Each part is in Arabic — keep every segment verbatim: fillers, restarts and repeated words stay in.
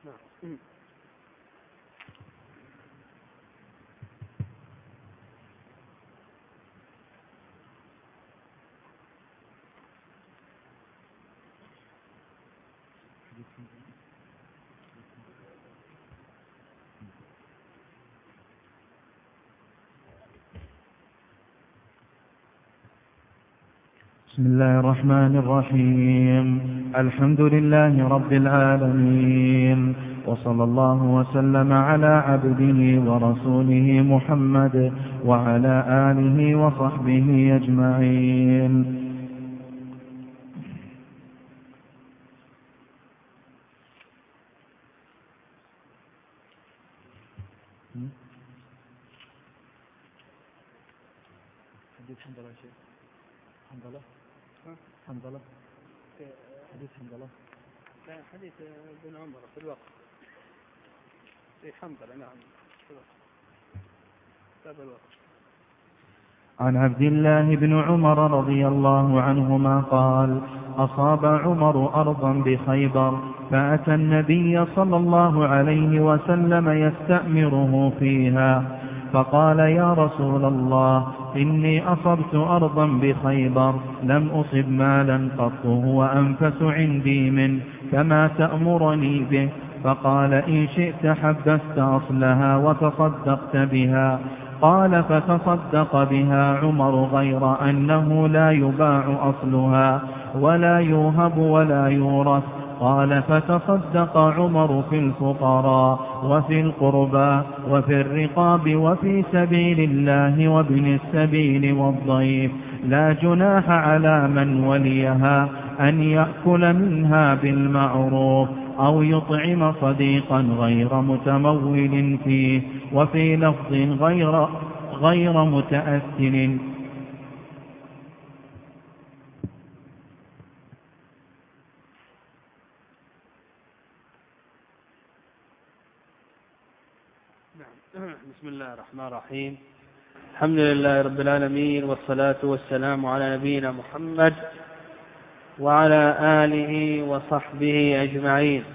نعم. بسم الله الرحمن الرحيم. الحمد لله رب العالمين، وصلى الله وسلم على عبده ورسوله محمد وعلى آله وصحبه أجمعين. حنظلة حنظلة حديث حنظلة لا حديث ابن عمر في الوقت في حنظلة. نعم في الوقت باب الوقت. عن عبد الله بن عمر رضي الله عنهما قال: أصاب عمر أرضا بخيبر فأتى النبي صلى الله عليه وسلم يستأمره فيها، فقال: يا رسول الله، إني أصبت أرضا بخيبر لم أصب مالا قط هو أنفس عندي منه، فما تأمرني به؟ فقال: إن شئت حبست أصلها وتصدقت بها. قال: فتصدق بها عمر غير أنه لا يباع أصلها ولا يوهب ولا يورث. قال: فتصدق عمر في الفقراء وفي القربى وفي الرقاب وفي سبيل الله وابن السبيل والضيف، لا جناح على من وليها أن يأكل منها بالمعروف أو يطعم صديقا غير متمول فيه، وفي لفظ غير, غير متأثل. بسم الله الرحمن الرحيم. الحمد لله رب العالمين، والصلاة والسلام على نبينا محمد وعلى آله وصحبه أجمعين.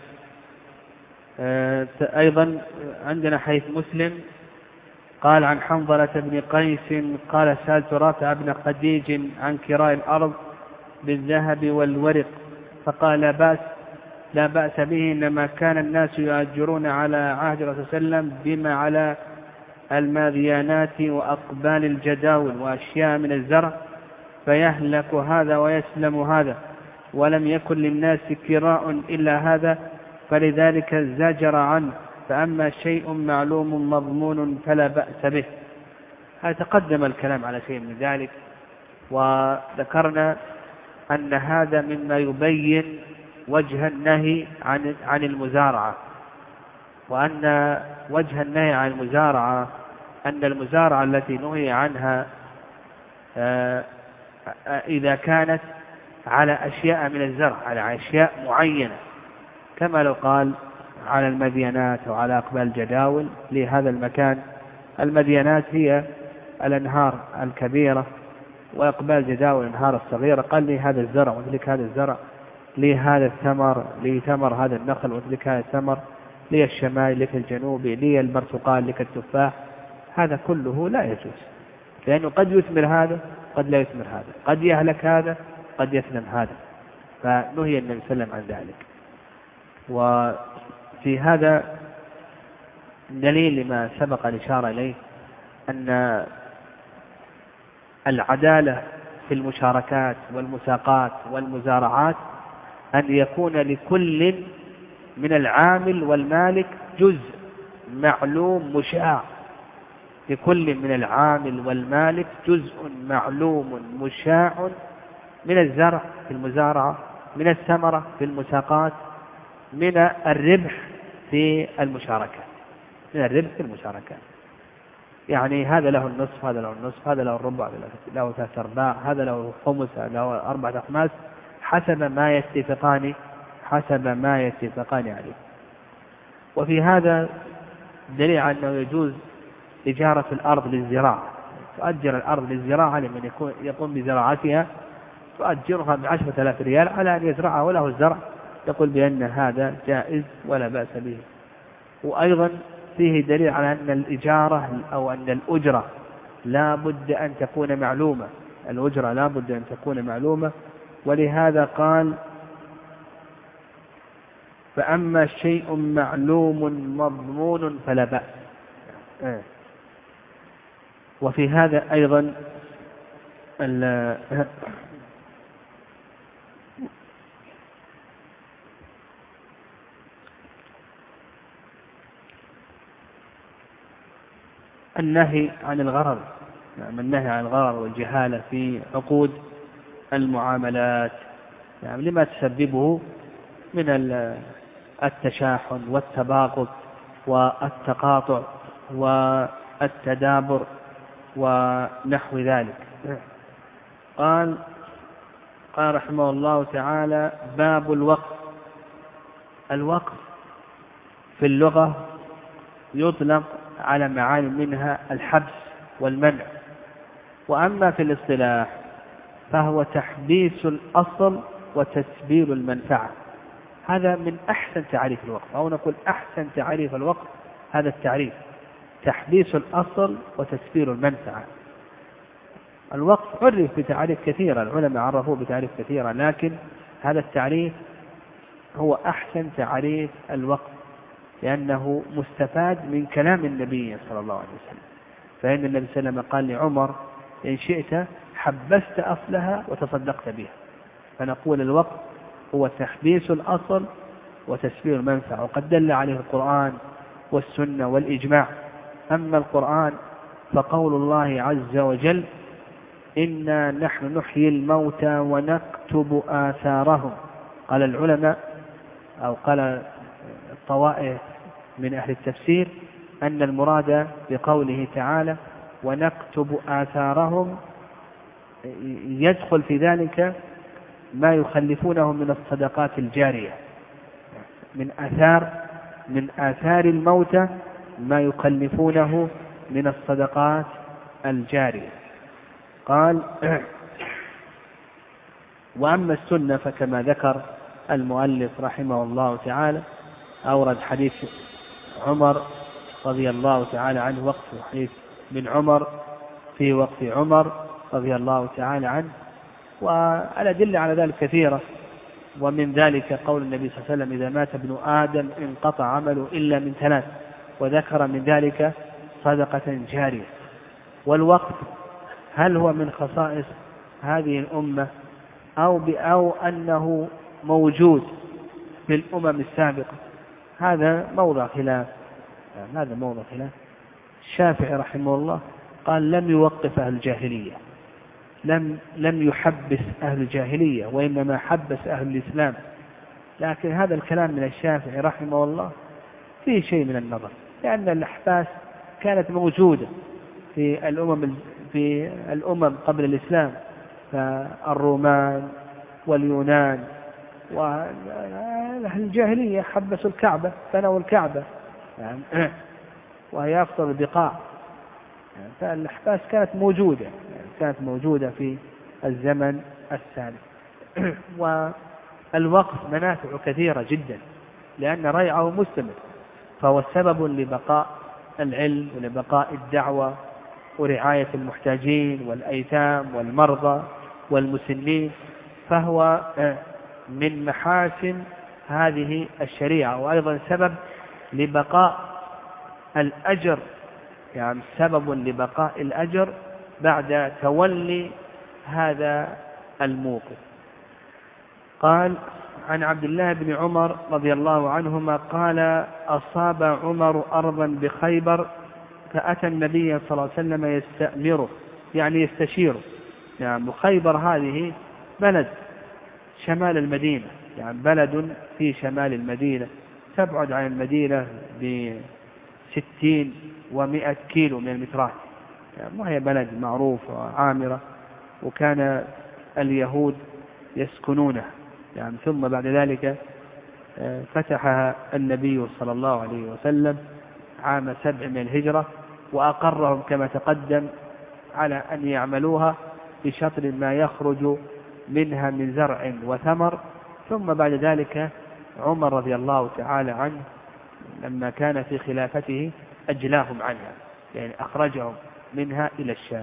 أيضا عندنا حديث مسلم قال عن حنظلة بن قيس قال: سألت رافع بن خديج عن كراء الأرض بالذهب والورق، فقال: لا بأس لا بأس به، إنما كان الناس يؤجرون على عهد الرسول صلى الله عليه وسلم بما على الماذيانات وأقبال الجداول وأشياء من الزرع، فيهلك هذا ويسلم هذا، ولم يكن للناس كراء إلا هذا، فلذلك زجر عنه. فأما شيء معلوم مضمون فلا بأس به. هذا تقدم الكلام على شيء من ذلك، وذكرنا أن هذا مما يبين وجه النهي عن عن المزارعة، وأن وجه النهي عن المزارعة أن المزارعة التي نهي عنها إذا كانت على أشياء من الزرع، على أشياء معينة، كما لو قال على المدينات أو على أقبال الجداول لهذا المكان. المدينات هي الأنهار الكبيرة، وأقبال الجداول الأنهار الصغيرة. قال لي هذا الزرع وذلك هذا الزرع، لي هذا الثمر، لي ثمر هذا النخل وذلك هذا الثمر، لي الشمال لك الجنوبي، لي البرتقال لك التفاح. هذا كله لا يجوز، لأنه قد يثمر هذا قد لا يثمر هذا، قد يهلك هذا قد يسلم هذا، فنهي النبي صلى الله عليه وسلم عن ذلك. وفي هذا دليل لما سبق الإشارة إليه، أن العدالة في المشاركات والمساقات والمزارعات أن يكون لكل من العامل والمالك جزء معلوم مشاع، لكل من العامل والمالك جزء معلوم مشاع من الزرع في المزارعة، من الثمرة في المساقات، من الربح في المشاركة، من الربح في المشاركة. يعني هذا له النصف، هذا له النصف، هذا له الربع، هذا له ثلاث أرباع، هذا له خمس، هذا له أربعة أخماس، حسب ما يتفقان حسب ما يتفقان عليه. وفي هذا دليل على أنه يجوز إجارة الأرض للزراعة. تؤجر الأرض للزراعة لمن يكون يقوم بزراعتها، تؤجرها بعشرة آلاف ريال على أن يزرعها وله الزرع يقول بأن هذا جائز ولا بأس به. وأيضا فيه دليل على أن الإجارة أو أن الأجرة لا بد أن تكون معلومة، الأجرة لا بد أن تكون معلومة، ولهذا قال فأما شيء معلوم مضمون فلا بأس. وفي هذا أيضا النهي عن الغرر، يعني النهي عن الغرر والجهالة في عقود المعاملات، يعني لما تسببه من التشاحن والتباغض والتقاطع والتدابر ونحو ذلك. قال قال رحمه الله تعالى: باب الوقف. الوقف في اللغة يطلق على معاني منها الحبس والمنع، وأما في الاصطلاح فهو تحبيس الأصل وتسبيل المنفعة. هذا من أحسن تعريف الوقف، أو نقول أحسن تعريف الوقف هذا التعريف: تحبيس الأصل وتسبيل المنفعة. الوقف عرف بتعريف كثيرة، العلماء عرفوه بتعريف كثيرة، لكن هذا التعريف هو أحسن تعريف الوقف، لأنه مستفاد من كلام النبي صلى الله عليه وسلم. فإن النبي صلى الله عليه وسلم قال لعمر: إن شئت حبست أصلها وتصدقت بها. فنقول الوقف هو تحبيس الأصل وتسبيل المنفعة، وقد دل عليه القرآن والسنة والإجماع. أما القرآن فقول الله عز وجل: إنا نحن نحيي الموتى ونكتب آثارهم. قال العلماء أو قال الطوائف من أهل التفسير أن المراد بقوله تعالى ونكتب آثارهم يدخل في ذلك ما يخلفونه من الصدقات الجارية، من آثار من آثار الموتى ما يخلفونه من الصدقات الجارية. قال: وأما السنة فكما ذكر المؤلف رحمه الله تعالى أورد حديث عمر رضي الله تعالى عنه، وقف حديث من عمر في وقف عمر رضي الله تعالى عنه، والأدلة على ذلك كثيرة، ومن ذلك قول النبي صلى الله عليه وسلم: إذا مات ابن آدم انقطع عمله إلا من ثلاث، وذكر من ذلك صدقة جارية. والوقف هل هو من خصائص هذه الأمة أو أو أنه موجود في الأمم السابقة؟ هذا موضع خلاف، هذا موضع خلاف. الشافعي رحمه الله قال: لم يوقف أهل الجاهلية، لم لم يحبس أهل الجاهلية، وإنما حبس أهل الإسلام. لكن هذا الكلام من الشافعي رحمه الله فيه شيء من النظر، لأن الأحباس كانت موجودة في الأمم في الأمم قبل الإسلام، فالرومان واليونان وأهل الجاهلية حبسوا الكعبة، بنوا الكعبة يعني وهي أفضل البقاع. يعني فالأحباس كانت موجودة، يعني كانت موجودة في الزمن السابق. والوقف منافع كثيرة جدا، لأن ريعه مستمر، فهو سبب لبقاء العلم ولبقاء الدعوة ورعاية المحتاجين والأيتام والمرضى والمسنين، فهو من محاسن هذه الشريعة، وأيضا سبب لبقاء الأجر، يعني سبب لبقاء الأجر بعد تولي هذا الموقف. قال: عن عبد الله بن عمر رضي الله عنهما قال: أصاب عمر أرضا بخيبر فأتى النبي صلى الله عليه وسلم يستأمره، يعني يستشيره. يعني خيبر هذه بلد شمال المدينة، يعني بلد في شمال المدينة، تبعد عن المدينة بستين ومائة كيلو من المترات، يعني ما هي بلد معروف وعامرة، وكان اليهود يسكنونه. يعني ثم بعد ذلك فتحها النبي صلى الله عليه وسلم عام سبع من الهجرة، وأقرهم كما تقدم على أن يعملوها بشطر ما يخرج منها من زرع وثمر، ثم بعد ذلك عمر رضي الله تعالى عنه لما كان في خلافته أجلاهم عنها، يعني أخرجهم منها إلى الشام.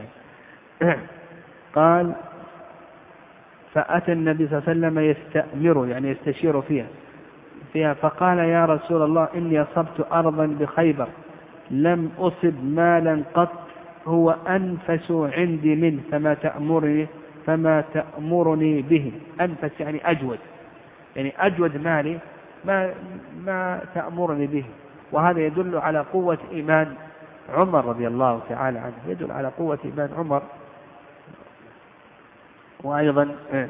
قال فأتى النبي صلى الله عليه وسلم يستأمر، يعني يستشير فيها فيها فقال يا رسول الله إني أصبت أرضا بخيبر لم أصب مالا قط هو أنفس عندي منه فما تأمرني فما تأمرني به. أنفس يعني أجود، يعني أجود مالي ما ما تأمرني به. وهذا يدل على قوة إيمان عمر رضي الله تعالى عنه، يدل على قوة إيمان عمر، وأيضا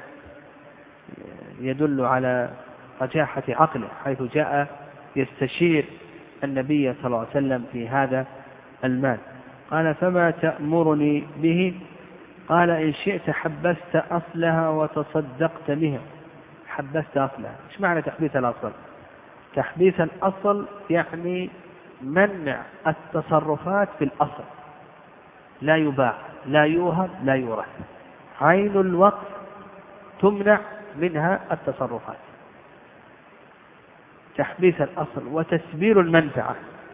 يدل على رجاحة عقله حيث جاء يستشير النبي صلى الله عليه وسلم في هذا المال. قال فما تأمرني به؟ قال إن شئت حبست أصلها وتصدقت بها. حبست أصلها، إيش معنى تحبيس الأصل؟ تحبيس الأصل يعني منع التصرفات في الأصل، لا يباع لا يوهب لا يورث. عين الوقف تمنع منها التصرفات، تحبيس الأصل. وتسبيل المنفعة،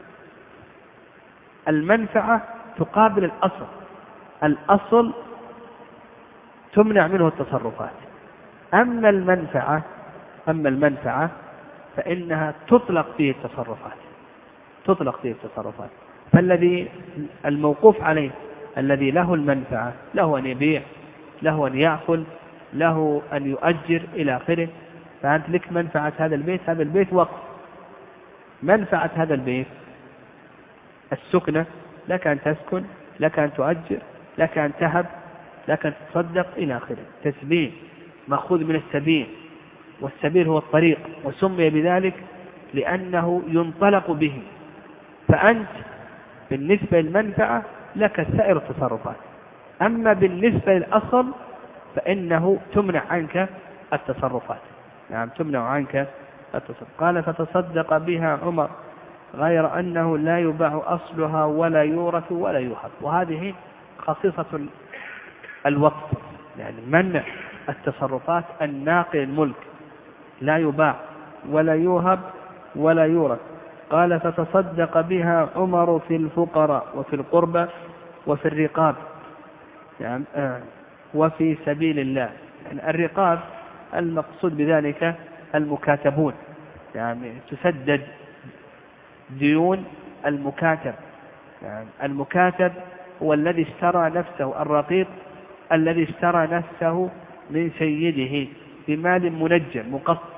المنفعة تقابل الأصل، الأصل تمنع منه التصرفات. أما المنفعة أما المنفعة فإنها تطلق فيه التصرفات، تطلق فيه التصرفات. فالذي الموقوف عليه الذي له المنفعة له أن يبيع، له أن يأكل، له أن يؤجر إلى آخره. فأنت لك منفعة هذا البيت، هذا البيت وقف. منفعة هذا البيت السكنة، لك أن تسكن، لك أن تؤجر، لك أن تهب، لك أن تصدق إلى آخره. تسبيل مأخوذ من السبيل، والسبيل هو الطريق، وسمي بذلك لأنه ينطلق به. فأنت بالنسبة للمنفعة لك سائر التصرفات، أما بالنسبة للأصل فإنه تمنع عنك التصرفات، نعم تمنع عنك التصرف. قال فتصدق بها عمر غير أنه لا يباع أصلها ولا يورث ولا يوهب. وهذه خصيصة الوقف، يعني منع التصرفات الناقل الملك، لا يباع ولا يوهب ولا يورث. قال فتصدق بها عمر في الفقراء وفي القربى وفي الرقاب، يعني آه وفي سبيل الله. يعني الرقاب المقصود بذلك المكاتبون، يعني تسدد ديون المكاتب. يعني المكاتب هو الذي اشترى نفسه، الرقيق الذي اشترى نفسه من سيده بمال منجم مقصر.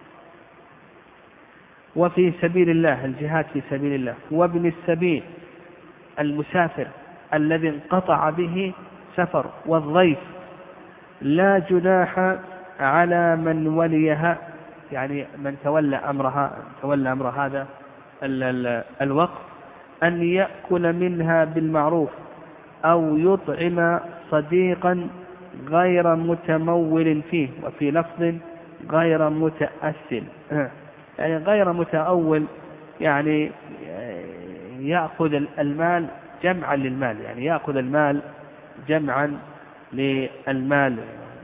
وفي سبيل الله الجهاد في سبيل الله. وابن السبيل المسافر الذي انقطع به سفر. والضيف لا جناح على من وليها، يعني من تولى أمرها تولى أمر هذا الوقف أن يأكل منها بالمعروف أو يطعم صديقا غير متمول فيه. وفي لفظ غير متأسل، يعني غير متأول، يعني يأخذ المال جمعا للمال، يعني يأخذ المال جمعا للمال،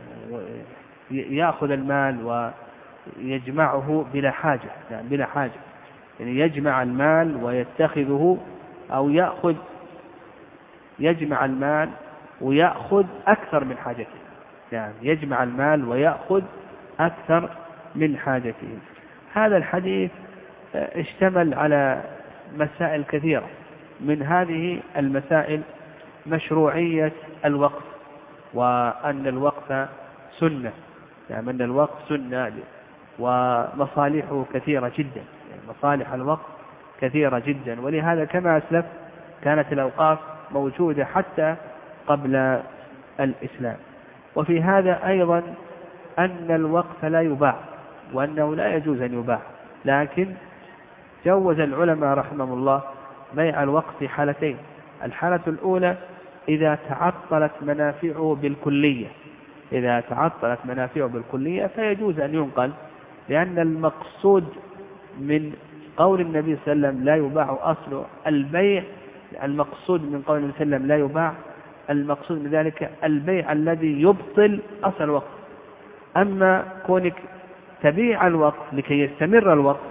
يأخذ المال ويجمعه بلا حاجة، يعني بلا حاجة، يعني يجمع المال ويتخذه، أو يأخذ يجمع المال ويأخذ أكثر من حاجته، يعني يجمع المال ويأخذ أكثر من حاجته. هذا الحديث اشتمل على مسائل كثيرة. من هذه المسائل مشروعية الوقف، وأن الوقف سنة، يعني أن الوقف سنة، ومصالحه كثيرة جدا، يعني مصالح الوقف كثيرة جدا. ولهذا كما أسلف كانت الأوقاف موجودة حتى قبل الإسلام. وفي هذا أيضا أن الوقف لا يباع، وأنه لا يجوز أن يباع، لكن جوز العلماء رحمهم الله بيع الوقف في حالتين. الحالة الأولى إذا تعطلت منافعه بالكلية، إذا تعطلت منافعه بالكلية فيجوز أن ينقل، لأن المقصود من قول النبي صلى الله عليه وسلم لا يباع أصل البيع، المقصود من قول النبي صلى الله عليه وسلم لا يباع، المقصود من ذلك البيع الذي يبطل أصل الوقف. أما كونك تبيع الوقف لكي يستمر الوقف،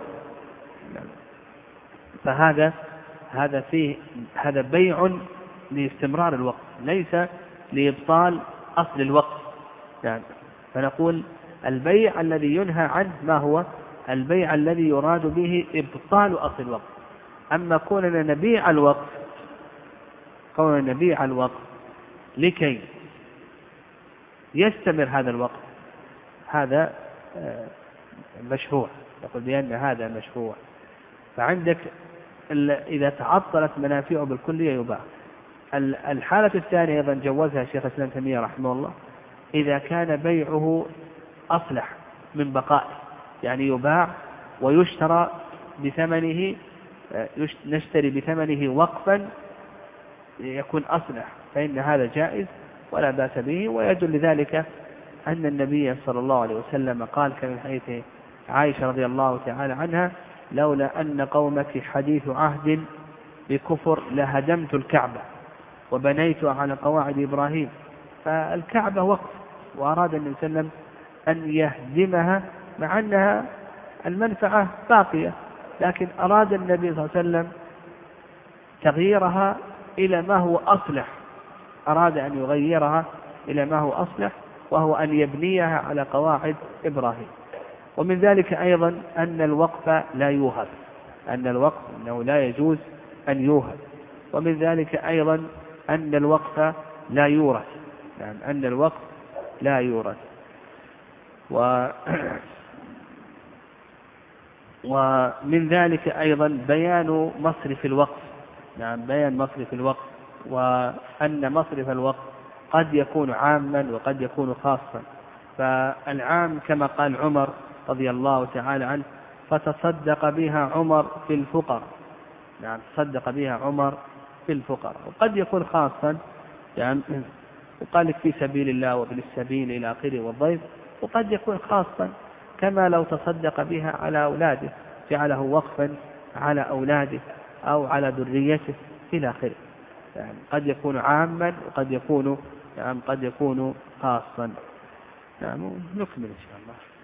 فهذا هذا فيه هذا بيع لاستمرار الوقف ليس لإبطال أصل الوقف. يعني فنقول البيع الذي ينهى عنه ما هو؟ البيع الذي يراد به إبطال أصل الوقف. أما كوننا نبيع الوقف كوننا نبيع الوقف لكي يستمر هذا الوقف هذا مشروع، نقول بأن هذا مشروع. فعندك إذا تعطلت منافعه بالكلية يباع. الحالة الثانية أيضا جوزها شيخ الإسلام ابن تيمية رحمه الله إذا كان بيعه أصلح من بقائه، يعني يباع ويشترى بثمنه، نشتري بثمنه وقفا يكون أصلح، فإن هذا جائز ولا بأس به. ويدل لذلك أن النبي صلى الله عليه وسلم قال كما في حديث عائشة رضي الله تعالى عنها: لولا أن قومك حديث عهد بكفر لهدمت الكعبة وبنيت على قواعد إبراهيم. فالكعبة وقف، وأراد النبي صلى الله عليه وسلم أن يهدمها مع أنها المنفعة باقية، لكن أراد النبي صلى الله عليه وسلم تغييرها إلى ما هو أصلح، أراد أن يغيرها إلى ما هو أصلح، وهو أن يبنيها على قواعد إبراهيم. ومن ذلك أيضا أن الوقف لا يوهب، أن الوقف أنه لا يجوز أن يوهب. ومن ذلك أيضا أن الوقف لا يورث، يعني أن الوقف لا يورث. و ومن ذلك أيضا بيان مصرف الوقف، يعني بيان مصرف الوقف، وأن مصرف الوقف قد يكون عاما وقد يكون خاصا. فالعام كما قال عمر رضي الله تعالى عنه: فتصدق بها عمر في الفقراء، يعني تصدق بها عمر في الفقراء. وقد يكون خاصا، يعني وقال لك في سبيل الله وابن السبيل إلى آخره والضيف. وقد يكون خاصا كما لو تصدق بها على أولاده، جعله وقفا على أولاده أو على ذريته إلى آخره. يعني قد يكون عاما وقد يكون يعني قد يكون خاصا. يعني نكمل إن شاء الله.